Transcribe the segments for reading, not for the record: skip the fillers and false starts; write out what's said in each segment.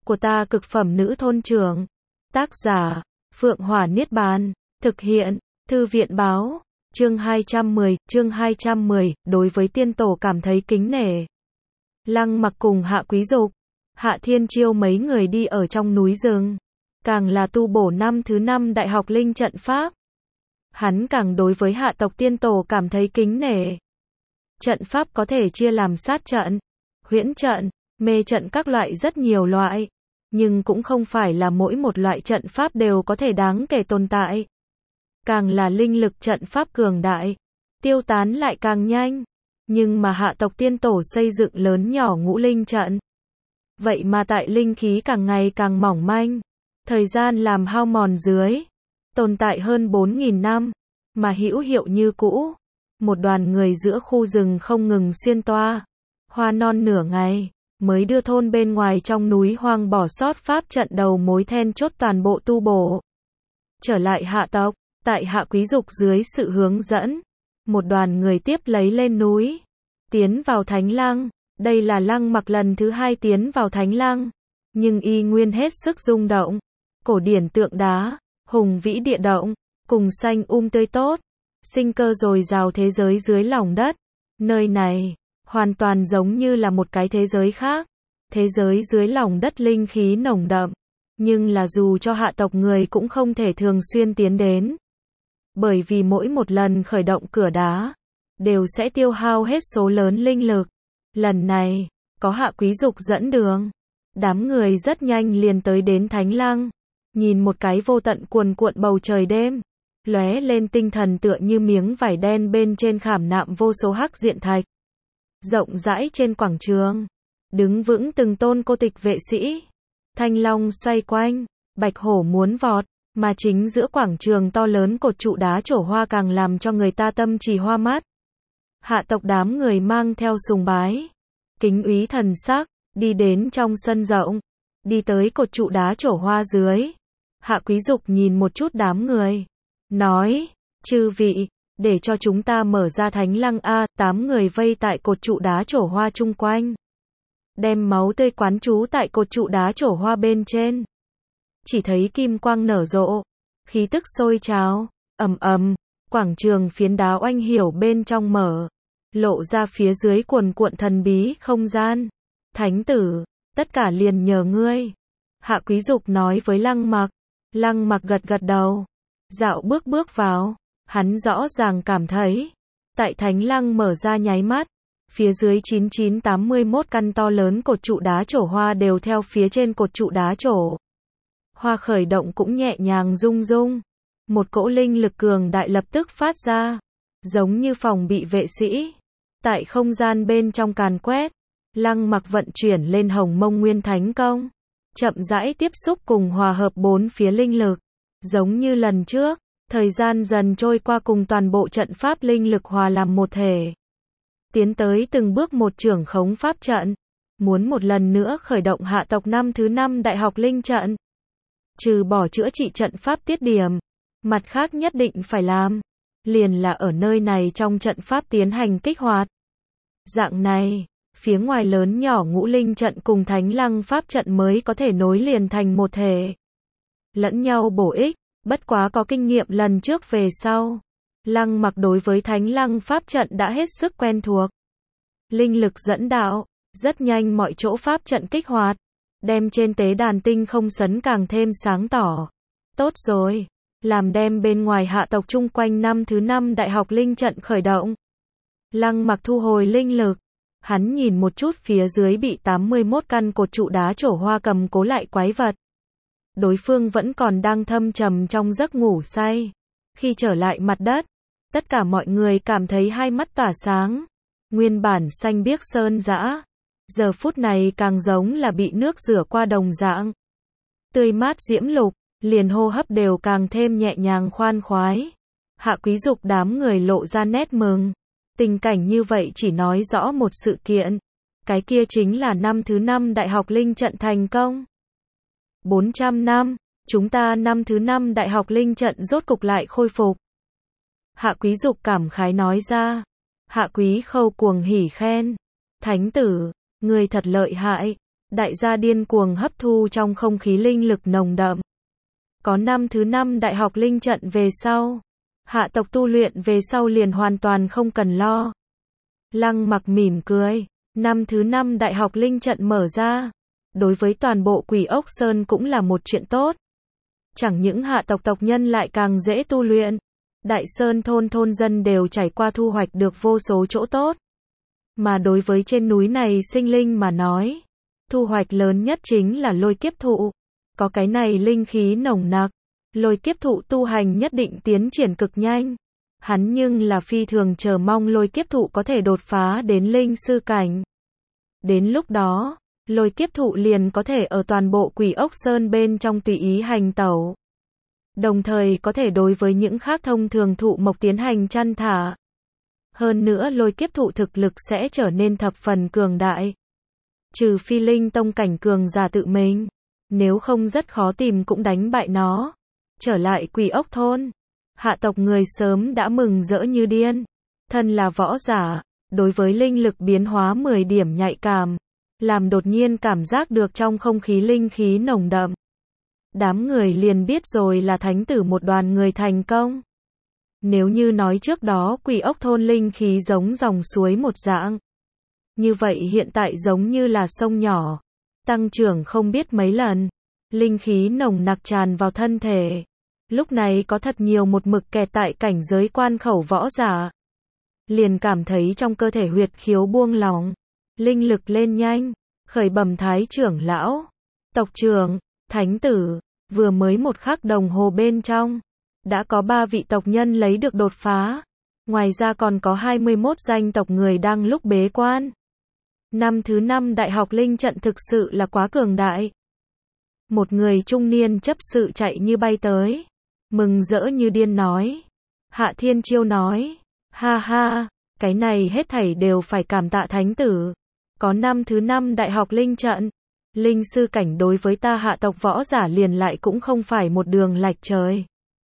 của ta cực phẩm nữ thôn trưởng. Tác giả, Phượng Hỏa Niết Bàn. Thực hiện, Thư viện báo. Chương 210, đối với tiên tổ cảm thấy kính nể. Lăng Mặc cùng Hạ Quý Dục, Hạ Thiên Chiêu mấy người đi ở trong núi rừng. Càng là tu bổ năm thứ 5 đại học linh trận pháp. Hắn càng đối với hạ tộc tiên tổ cảm thấy kính nể. Trận pháp có thể chia làm sát trận, huyễn trận, mê trận các loại rất nhiều loại. Nhưng cũng không phải là mỗi một loại trận pháp đều có thể đáng kể tồn tại. Càng là linh lực trận pháp cường đại, tiêu tán lại càng nhanh. Nhưng mà hạ tộc tiên tổ xây dựng lớn nhỏ ngũ linh trận. Vậy mà tại linh khí càng ngày càng mỏng manh. Thời gian làm hao mòn dưới. Tồn tại hơn 4.000 năm. Mà hữu hiệu như cũ. Một đoàn người giữa khu rừng không ngừng xuyên toa. Hoa non nửa ngày. Mới đưa thôn bên ngoài trong núi hoang bỏ sót pháp trận đầu mối then chốt toàn bộ tu bổ. Trở lại hạ tộc. Tại Hạ Quý Dục dưới sự hướng dẫn. Một đoàn người tiếp lấy lên núi. Tiến vào Thánh Lăng. Đây là Lăng Mặc lần thứ 2 tiến vào Thánh Lăng. Nhưng y nguyên hết sức rung động. Cổ điển tượng đá, hùng vĩ địa động, cùng xanh tươi tốt, sinh cơ dồi dào thế giới dưới lòng đất. Nơi này, hoàn toàn giống như là một cái thế giới khác. Thế giới dưới lòng đất linh khí nồng đậm. Nhưng là dù cho hạ tộc người cũng không thể thường xuyên tiến đến. Bởi vì mỗi một lần khởi động cửa đá, đều sẽ tiêu hao hết số lớn linh lực. Lần này, có Hạ Quý Dục dẫn đường. Đám người rất nhanh liền tới đến Thánh Lăng. Nhìn một cái vô tận cuồn cuộn bầu trời đêm. Lóe lên tinh thần tựa như miếng vải đen bên trên khảm nạm vô số hắc diện thạch. Rộng rãi trên quảng trường. Đứng vững từng tôn cô tịch vệ sĩ. Thanh long xoay quanh. Bạch hổ muốn vọt. Mà chính giữa quảng trường to lớn cột trụ đá trổ hoa càng làm cho người ta tâm trì hoa mắt. Hạ tộc đám người mang theo sùng bái. Kính úy thần sắc. Đi đến trong sân rộng. Đi tới cột trụ đá trổ hoa dưới. Hạ Quý Dục nhìn một chút đám người. Nói, chư vị, để cho chúng ta mở ra Thánh Lăng A. 8 người vây tại cột trụ đá trổ hoa chung quanh. Đem máu tươi quán trú tại cột trụ đá trổ hoa bên trên. Chỉ thấy kim quang nở rộ. Khí tức sôi trào. Ầm ầm. Quảng trường phiến đá oanh hiểu bên trong mở. Lộ ra phía dưới cuồn cuộn thần bí không gian. Thánh tử, tất cả liền nhờ ngươi. Hạ Quý Dục nói với Lăng Mặc. Lăng Mặc gật gật đầu. Dạo bước vào. Hắn rõ ràng cảm thấy. Tại Thánh Lăng mở ra nháy mắt. Phía dưới 9981 căn to lớn cột trụ đá trổ hoa đều theo phía trên cột trụ đá trổ. Hoa khởi động cũng nhẹ nhàng rung rung. Một cỗ linh lực cường đại lập tức phát ra. Giống như phòng bị vệ sĩ. Tại không gian bên trong càn quét. Lăng Mặc vận chuyển lên Hồng Mông Nguyên Thánh Công. Chậm rãi tiếp xúc cùng hòa hợp bốn phía linh lực. Giống như lần trước, thời gian dần trôi qua cùng toàn bộ trận pháp linh lực hòa làm một thể. Tiến tới từng bước một trưởng khống pháp trận. Muốn một lần nữa khởi động hạ tộc năm thứ 5 đại học linh trận. Trừ bỏ chữa trị trận pháp tiết điểm. Mặt khác nhất định phải làm. Liền là ở nơi này trong trận pháp tiến hành kích hoạt. Dạng này. Phía ngoài lớn nhỏ ngũ linh trận cùng Thánh Lăng pháp trận mới có thể nối liền thành một thể. Lẫn nhau bổ ích, bất quá có kinh nghiệm lần trước về sau. Lăng Mặc đối với Thánh Lăng pháp trận đã hết sức quen thuộc. Linh lực dẫn đạo, rất nhanh mọi chỗ pháp trận kích hoạt. Đem trên tế đàn tinh không sấn càng thêm sáng tỏ. Tốt rồi, làm đem bên ngoài hạ tộc chung quanh năm thứ 5 đại học linh trận khởi động. Lăng Mặc thu hồi linh lực. Hắn nhìn một chút phía dưới bị 81 căn cột trụ đá trổ hoa cầm cố lại quái vật. Đối phương vẫn còn đang thâm trầm trong giấc ngủ say. Khi trở lại mặt đất, tất cả mọi người cảm thấy hai mắt tỏa sáng. Nguyên bản xanh biếc sơn dã. Giờ phút này càng giống là bị nước rửa qua đồng dạng. Tươi mát diễm lục, liền hô hấp đều càng thêm nhẹ nhàng khoan khoái. Hạ Quý Dục đám người lộ ra nét mừng. Tình cảnh như vậy chỉ nói rõ một sự kiện. Cái kia chính là năm thứ 5 đại học linh trận thành công. 400 năm, chúng ta năm thứ 5 đại học linh trận rốt cục lại khôi phục. Hạ Quý Dục cảm khái nói ra. Hạ Quý Khâu cuồng hỉ khen. Thánh tử, người thật lợi hại. đại gia điên cuồng hấp thu trong không khí linh lực nồng đậm. Có năm thứ 5 đại học linh trận về sau, hạ tộc tu luyện về sau liền hoàn toàn không cần lo. Lăng Mặc mỉm cười, năm thứ 5 đại học linh trận mở ra, đối với toàn bộ Quỷ Ốc Sơn cũng là một chuyện tốt. Chẳng những hạ tộc tộc nhân lại càng dễ tu luyện, Đại Sơn thôn thôn dân đều trải qua thu hoạch được vô số chỗ tốt. Mà đối với trên núi này sinh linh mà nói, thu hoạch lớn nhất chính là lôi kiếp thụ. Có cái này linh khí nồng nặc, lôi kiếp thụ tu hành nhất định tiến triển cực nhanh. Hắn nhưng là phi thường chờ mong lôi kiếp thụ có thể đột phá đến linh sư cảnh. Đến lúc đó, lôi kiếp thụ liền có thể ở toàn bộ Quỷ Ốc Sơn bên trong tùy ý hành tẩu. Đồng thời có thể đối với những khác thông thường thụ mộc tiến hành chăn thả. Hơn nữa lôi kiếp thụ thực lực sẽ trở nên thập phần cường đại. Trừ phi linh tông cảnh cường giả tự mình, nếu không rất khó tìm cũng đánh bại nó. Trở lại Quỷ Ốc thôn, hạ tộc người sớm đã mừng rỡ như điên. Thân là võ giả, đối với linh lực biến hóa 10 điểm nhạy cảm, làm đột nhiên cảm giác được trong không khí linh khí nồng đậm. Đám người liền biết rồi là thánh tử một đoàn người thành công. Nếu như nói trước đó Quỷ Ốc thôn linh khí giống dòng suối một dạng, như vậy hiện tại giống như là sông nhỏ, tăng trưởng không biết mấy lần, linh khí nồng nặc tràn vào thân thể. Lúc này có thật nhiều một mực kẹt tại cảnh giới quan khẩu võ giả, liền cảm thấy trong cơ thể huyệt khiếu buông lỏng, linh lực lên nhanh, khởi bẩm thái trưởng lão, tộc trưởng, thánh tử, vừa mới 1 khắc đồng hồ bên trong, đã có 3 vị tộc nhân lấy được đột phá, ngoài ra còn có 21 danh tộc người đang lúc bế quan. Năm thứ 5 đại học linh trận thực sự là quá cường đại. Một người trung niên chấp sự chạy như bay tới, mừng rỡ như điên nói. Hạ Thiên Chiêu nói, ha ha, cái này hết thảy đều phải cảm tạ thánh tử. Có năm thứ 5 đại học linh trận, linh sư cảnh đối với ta hạ tộc võ giả liền lại cũng không phải một đường lạch trời.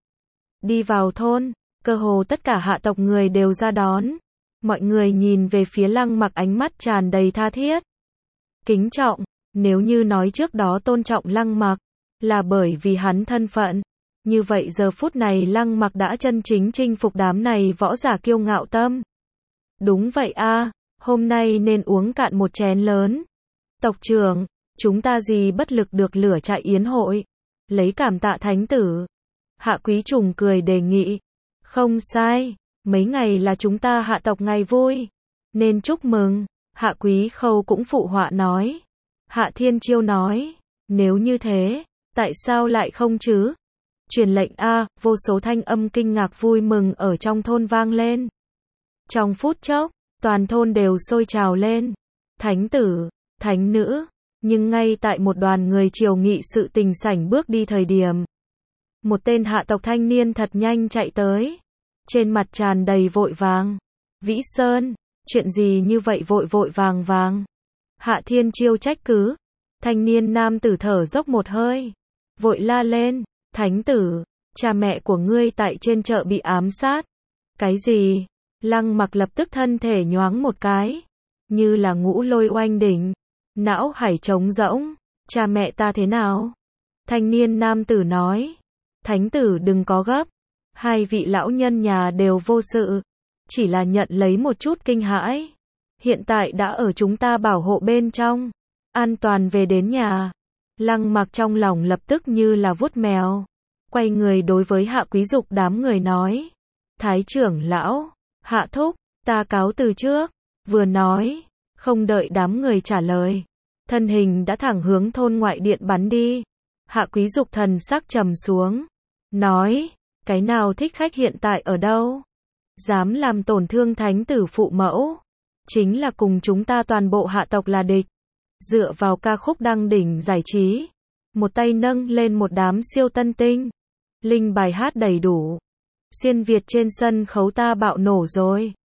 Đi vào thôn, cơ hồ tất cả hạ tộc người đều ra đón. Mọi người nhìn về phía Lăng Mặc ánh mắt tràn đầy tha thiết, kính trọng. Nếu như nói trước đó tôn trọng Lăng Mặc là bởi vì hắn thân phận, như vậy giờ phút này Lăng Mặc đã chân chính chinh phục đám này võ giả kiêu ngạo tâm. Đúng vậy a, hôm nay nên uống cạn một chén lớn. Tộc trưởng, chúng ta gì bất lực được lửa trại yến hội, lấy cảm tạ thánh tử. Hạ Quý Trùng cười đề nghị. Không sai, mấy ngày là chúng ta hạ tộc ngày vui, nên chúc mừng. Hạ Quý Khâu cũng phụ họa nói. Hạ Thiên Chiêu nói, nếu như thế, tại sao lại không chứ? Truyền lệnh a, vô số thanh âm kinh ngạc vui mừng ở trong thôn vang lên. Trong phút chốc, toàn thôn đều sôi trào lên. Thánh tử, thánh nữ, nhưng ngay tại một đoàn người triều nghị sự tình sảnh bước đi thời điểm, một tên hạ tộc thanh niên thật nhanh chạy tới, trên mặt tràn đầy vội vàng. Vĩ Sơn, chuyện gì như vậy vội vội vàng vàng? Hạ Thiên Chiêu trách cứ. Thanh niên nam tử thở dốc một hơi, vội la lên, thánh tử, cha mẹ của ngươi tại trên chợ bị ám sát. Cái gì? Lăng Mặc lập tức thân thể nhoáng một cái, như là ngũ lôi oanh đỉnh, não hải trống rỗng. Cha mẹ ta thế nào? Thanh niên nam tử nói, thánh tử đừng có gấp, 2 vị lão nhân nhà đều vô sự, chỉ là nhận lấy một chút kinh hãi. Hiện tại đã ở chúng ta bảo hộ bên trong, an toàn về đến nhà. Lăng Mặc trong lòng lập tức như là vuốt mèo, quay người đối với Hạ Quý Dục đám người nói, thái trưởng lão, Hạ thúc, ta cáo từ trước. Vừa nói, không đợi đám người trả lời, thân hình đã thẳng hướng thôn ngoại điện bắn đi. Hạ Quý Dục thần sắc trầm xuống, nói, cái nào thích khách hiện tại ở đâu? Dám làm tổn thương thánh tử phụ mẫu, chính là cùng chúng ta toàn bộ hạ tộc là địch. Dựa vào ca khúc đăng đỉnh giải trí, một tay nâng lên một đám siêu tân tinh, linh bài hát đầy đủ, xuyên Việt trên sân khấu ta bạo nổ rồi.